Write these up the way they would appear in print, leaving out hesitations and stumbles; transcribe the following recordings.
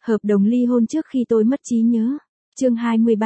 Hợp đồng ly hôn trước khi tôi mất trí nhớ. Chương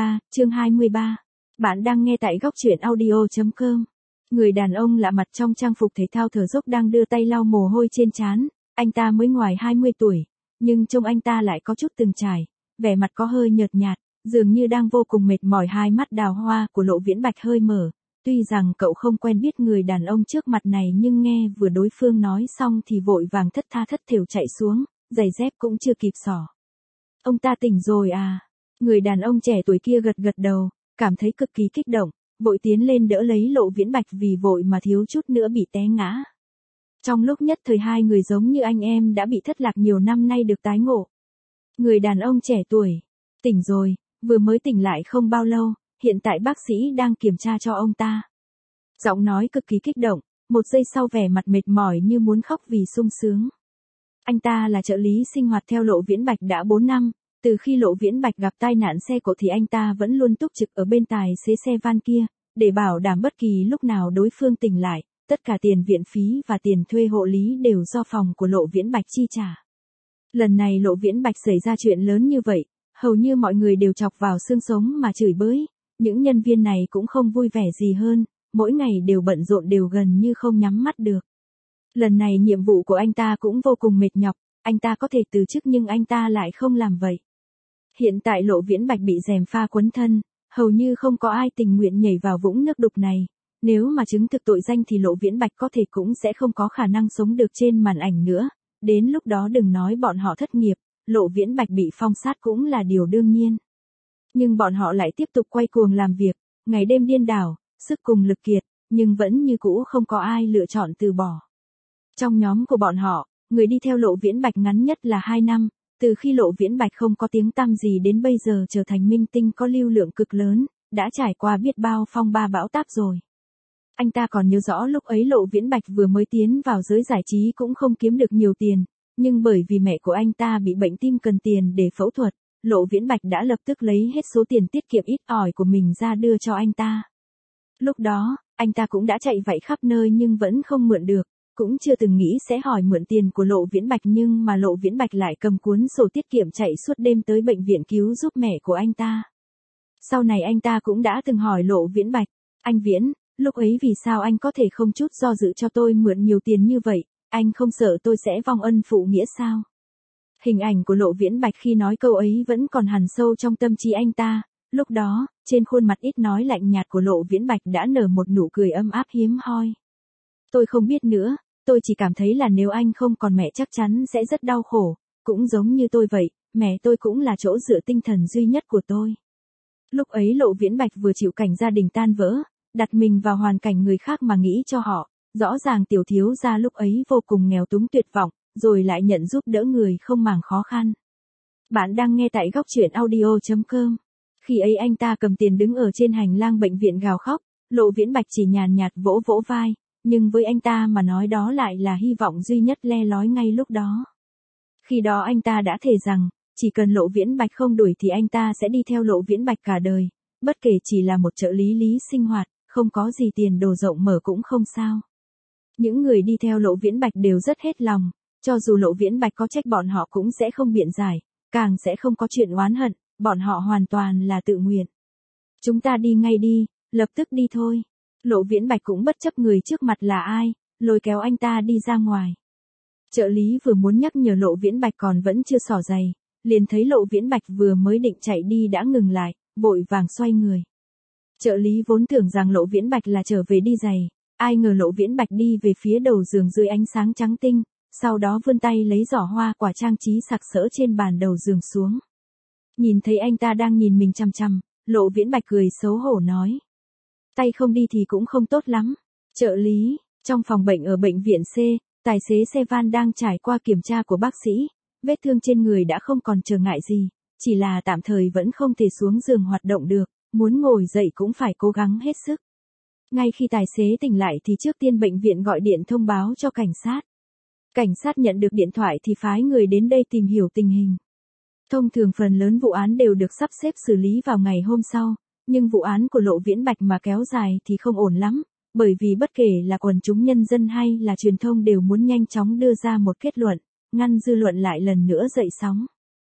23. Bạn đang nghe tại góc truyện audio.com. Người đàn ông lạ mặt trong trang phục thể thao thở dốc đang đưa tay lau mồ hôi trên trán. Anh ta mới ngoài 20 tuổi, nhưng trông anh ta lại có chút từng trải, vẻ mặt có hơi nhợt nhạt, dường như đang vô cùng mệt mỏi. Hai mắt đào hoa của Lộ Viễn Bạch hơi mở. Tuy rằng cậu không quen biết người đàn ông trước mặt này, nhưng nghe vừa đối phương nói xong thì vội vàng thất tha thất thểu chạy xuống, giày dép cũng chưa kịp xỏ. Ông ta tỉnh rồi à? Người đàn ông trẻ tuổi kia gật gật đầu, cảm thấy cực kỳ kích động, vội tiến lên đỡ lấy Lộ Viễn Bạch, vì vội mà thiếu chút nữa bị té ngã. Trong lúc nhất thời hai người giống như anh em đã bị thất lạc nhiều năm nay được tái ngộ. Người đàn ông trẻ tuổi, tỉnh rồi, vừa mới tỉnh lại không bao lâu, hiện tại bác sĩ đang kiểm tra cho ông ta. Giọng nói cực kỳ kích động, một giây sau vẻ mặt mệt mỏi như muốn khóc vì sung sướng. Anh ta là trợ lý sinh hoạt theo Lộ Viễn Bạch đã 4 năm, từ khi Lộ Viễn Bạch gặp tai nạn xe cộ thì anh ta vẫn luôn túc trực ở bên tài xế xe van kia, để bảo đảm bất kỳ lúc nào đối phương tỉnh lại, tất cả tiền viện phí và tiền thuê hộ lý đều do phòng của Lộ Viễn Bạch chi trả. Lần này Lộ Viễn Bạch xảy ra chuyện lớn như vậy, hầu như mọi người đều chọc vào xương sống mà chửi bới, những nhân viên này cũng không vui vẻ gì hơn, mỗi ngày đều bận rộn, đều gần như không nhắm mắt được. Lần này nhiệm vụ của anh ta cũng vô cùng mệt nhọc, anh ta có thể từ chức nhưng anh ta lại không làm vậy. Hiện tại Lộ Viễn Bạch bị gièm pha quấn thân, hầu như không có ai tình nguyện nhảy vào vũng nước đục này. Nếu mà chứng thực tội danh thì Lộ Viễn Bạch có thể cũng sẽ không có khả năng sống được trên màn ảnh nữa. Đến lúc đó đừng nói bọn họ thất nghiệp, Lộ Viễn Bạch bị phong sát cũng là điều đương nhiên. Nhưng bọn họ lại tiếp tục quay cuồng làm việc, ngày đêm điên đảo, sức cùng lực kiệt, nhưng vẫn như cũ không có ai lựa chọn từ bỏ. Trong nhóm của bọn họ, người đi theo Lộ Viễn Bạch ngắn nhất là 2 năm, từ khi Lộ Viễn Bạch không có tiếng tăm gì đến bây giờ trở thành minh tinh có lưu lượng cực lớn, đã trải qua biết bao phong ba bão táp rồi. Anh ta còn nhớ rõ lúc ấy Lộ Viễn Bạch vừa mới tiến vào giới giải trí cũng không kiếm được nhiều tiền, nhưng bởi vì mẹ của anh ta bị bệnh tim cần tiền để phẫu thuật, Lộ Viễn Bạch đã lập tức lấy hết số tiền tiết kiệm ít ỏi của mình ra đưa cho anh ta. Lúc đó, anh ta cũng đã chạy vạy khắp nơi nhưng vẫn không mượn được, cũng chưa từng nghĩ sẽ hỏi mượn tiền của Lộ Viễn Bạch, nhưng mà Lộ Viễn Bạch lại cầm cuốn sổ tiết kiệm chạy suốt đêm tới bệnh viện cứu giúp mẹ của anh ta. Sau này anh ta cũng đã từng hỏi Lộ Viễn Bạch, anh Viễn, lúc ấy vì sao anh có thể không chút do dự cho tôi mượn nhiều tiền như vậy, anh không sợ tôi sẽ vong ân phụ nghĩa sao? Hình ảnh của Lộ Viễn Bạch khi nói câu ấy vẫn còn hằn sâu trong tâm trí anh ta, lúc đó, trên khuôn mặt ít nói lạnh nhạt của Lộ Viễn Bạch đã nở một nụ cười ấm áp hiếm hoi. Tôi không biết nữa, tôi chỉ cảm thấy là nếu anh không còn mẹ chắc chắn sẽ rất đau khổ, cũng giống như tôi vậy, mẹ tôi cũng là chỗ dựa tinh thần duy nhất của tôi. Lúc ấy Lộ Viễn Bạch vừa chịu cảnh gia đình tan vỡ, đặt mình vào hoàn cảnh người khác mà nghĩ cho họ, rõ ràng tiểu thiếu gia lúc ấy vô cùng nghèo túng tuyệt vọng, rồi lại nhận giúp đỡ người không màng khó khăn. Bạn đang nghe tại góc truyện audio.com. Khi ấy anh ta cầm tiền đứng ở trên hành lang bệnh viện gào khóc, Lộ Viễn Bạch chỉ nhàn nhạt vỗ vỗ vai, nhưng với anh ta mà nói đó lại là hy vọng duy nhất le lói ngay lúc đó. Khi đó anh ta đã thề rằng, chỉ cần Lộ Viễn Bạch không đuổi thì anh ta sẽ đi theo Lộ Viễn Bạch cả đời, bất kể chỉ là một trợ lý sinh hoạt, không có gì tiền đồ rộng mở cũng không sao. Những người đi theo Lộ Viễn Bạch đều rất hết lòng, cho dù Lộ Viễn Bạch có trách bọn họ cũng sẽ không biện giải, càng sẽ không có chuyện oán hận, bọn họ hoàn toàn là tự nguyện. Chúng ta đi ngay đi, lập tức đi thôi. Lộ Viễn Bạch cũng bất chấp người trước mặt là ai, lôi kéo anh ta đi ra ngoài. Trợ lý vừa muốn nhắc nhở Lộ Viễn Bạch còn vẫn chưa xỏ giày, liền thấy Lộ Viễn Bạch vừa mới định chạy đi đã ngừng lại, vội vàng xoay người. Trợ lý vốn tưởng rằng Lộ Viễn Bạch là trở về đi giày, ai ngờ Lộ Viễn Bạch đi về phía đầu giường dưới ánh sáng trắng tinh, sau đó vươn tay lấy giỏ hoa quả trang trí sặc sỡ trên bàn đầu giường xuống. Nhìn thấy anh ta đang nhìn mình chằm chằm, Lộ Viễn Bạch cười xấu hổ nói. Tay không đi thì cũng không tốt lắm. Trợ lý, trong phòng bệnh ở bệnh viện C, tài xế xe van đang trải qua kiểm tra của bác sĩ, vết thương trên người đã không còn trở ngại gì, chỉ là tạm thời vẫn không thể xuống giường hoạt động được, muốn ngồi dậy cũng phải cố gắng hết sức. Ngay khi tài xế tỉnh lại thì trước tiên bệnh viện gọi điện thông báo cho cảnh sát. Cảnh sát nhận được điện thoại thì phái người đến đây tìm hiểu tình hình. Thông thường phần lớn vụ án đều được sắp xếp xử lý vào ngày hôm sau, nhưng vụ án của Lộ Viễn Bạch mà kéo dài thì không ổn lắm, bởi vì bất kể là quần chúng nhân dân hay là truyền thông đều muốn nhanh chóng đưa ra một kết luận, ngăn dư luận lại lần nữa dậy sóng.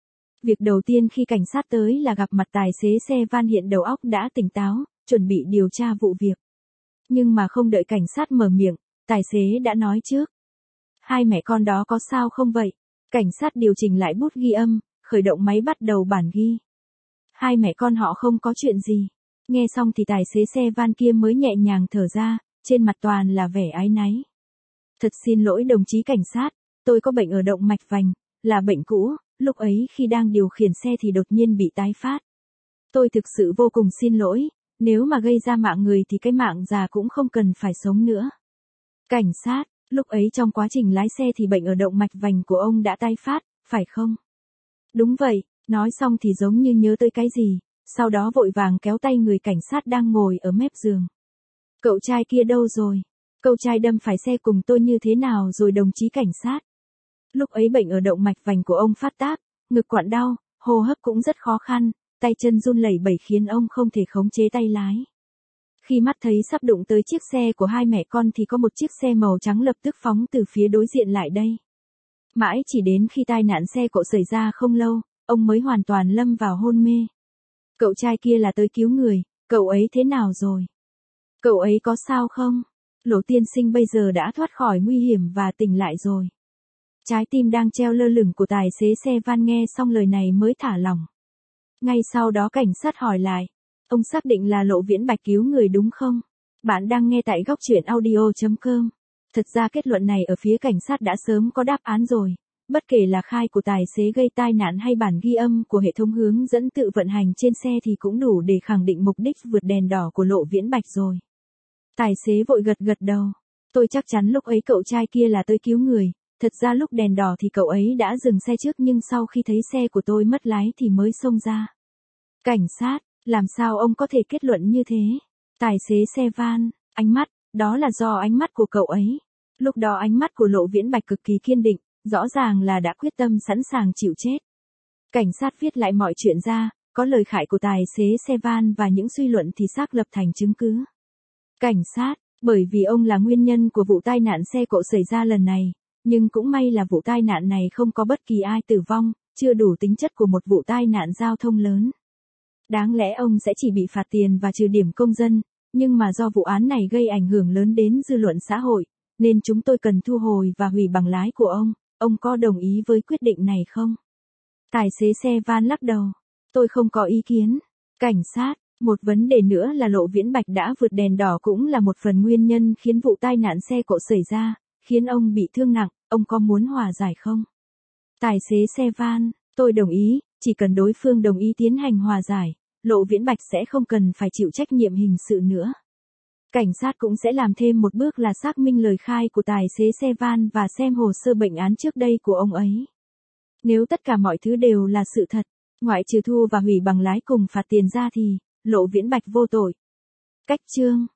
Việc đầu tiên khi cảnh sát tới là gặp mặt tài xế xe van hiện đầu óc đã tỉnh táo, chuẩn bị điều tra vụ việc. Nhưng mà không đợi cảnh sát mở miệng, tài xế đã nói trước. Hai mẹ con đó có sao không vậy? Cảnh sát điều chỉnh lại bút ghi âm, khởi động máy bắt đầu bản ghi. Hai mẹ con họ không có chuyện gì. Nghe xong thì tài xế xe van kia mới nhẹ nhàng thở ra, trên mặt toàn là vẻ áy náy. Thật xin lỗi đồng chí cảnh sát, tôi có bệnh ở động mạch vành, là bệnh cũ, lúc ấy khi đang điều khiển xe thì đột nhiên bị tái phát. Tôi thực sự vô cùng xin lỗi, nếu mà gây ra mạng người thì cái mạng già cũng không cần phải sống nữa. Cảnh sát, lúc ấy trong quá trình lái xe thì bệnh ở động mạch vành của ông đã tái phát, phải không? Đúng vậy, nói xong thì giống như nhớ tới cái gì, sau đó vội vàng kéo tay người cảnh sát đang ngồi ở mép giường. Cậu trai kia đâu rồi? Cậu trai đâm phải xe cùng tôi như thế nào rồi đồng chí cảnh sát? Lúc ấy bệnh ở động mạch vành của ông phát tác, ngực quặn đau, hô hấp cũng rất khó khăn, tay chân run lẩy bẩy khiến ông không thể khống chế tay lái. Khi mắt thấy sắp đụng tới chiếc xe của hai mẹ con thì có một chiếc xe màu trắng lập tức phóng từ phía đối diện lại đây. Mãi chỉ đến khi tai nạn xe cộ xảy ra không lâu, ông mới hoàn toàn lâm vào hôn mê. Cậu trai kia là tới cứu người, cậu ấy thế nào rồi? Cậu ấy có sao không? Lỗ tiên sinh bây giờ đã thoát khỏi nguy hiểm và tỉnh lại rồi. Trái tim đang treo lơ lửng của tài xế xe van nghe xong lời này mới thả lỏng. Ngay sau đó cảnh sát hỏi lại. Ông xác định là Lộ Viễn Bạch cứu người đúng không? Bạn đang nghe tại góc truyện audio.com. Thật ra kết luận này ở phía cảnh sát đã sớm có đáp án rồi. Bất kể là khai của tài xế gây tai nạn hay bản ghi âm của hệ thống hướng dẫn tự vận hành trên xe thì cũng đủ để khẳng định mục đích vượt đèn đỏ của Lộ Viễn Bạch rồi. Tài xế vội gật gật đầu. Tôi chắc chắn lúc ấy cậu trai kia là tới cứu người. Thật ra lúc đèn đỏ thì cậu ấy đã dừng xe trước nhưng sau khi thấy xe của tôi mất lái thì mới xông ra. Cảnh sát, làm sao ông có thể kết luận như thế? Tài xế xe van, ánh mắt, đó là do ánh mắt của cậu ấy. Lúc đó ánh mắt của Lộ Viễn Bạch cực kỳ kiên định, rõ ràng là đã quyết tâm sẵn sàng chịu chết. Cảnh sát viết lại mọi chuyện ra, có lời khải của tài xế xe van và những suy luận thì xác lập thành chứng cứ. Cảnh sát, bởi vì ông là nguyên nhân của vụ tai nạn xe cộ xảy ra lần này, nhưng cũng may là vụ tai nạn này không có bất kỳ ai tử vong, chưa đủ tính chất của một vụ tai nạn giao thông lớn. Đáng lẽ ông sẽ chỉ bị phạt tiền và trừ điểm công dân, nhưng mà do vụ án này gây ảnh hưởng lớn đến dư luận xã hội, nên chúng tôi cần thu hồi và hủy bằng lái của ông có đồng ý với quyết định này không? Tài xế xe van lắc đầu, tôi không có ý kiến. Cảnh sát, một vấn đề nữa là Lộ Viễn Bạch đã vượt đèn đỏ cũng là một phần nguyên nhân khiến vụ tai nạn xe cộ xảy ra, khiến ông bị thương nặng, ông có muốn hòa giải không? Tài xế xe van, tôi đồng ý, chỉ cần đối phương đồng ý tiến hành hòa giải, Lộ Viễn Bạch sẽ không cần phải chịu trách nhiệm hình sự nữa. Cảnh sát cũng sẽ làm thêm một bước là xác minh lời khai của tài xế xe van và xem hồ sơ bệnh án trước đây của ông ấy. Nếu tất cả mọi thứ đều là sự thật, ngoại trừ thu và hủy bằng lái cùng phạt tiền ra thì, Lộ Viễn Bạch vô tội. Cách chương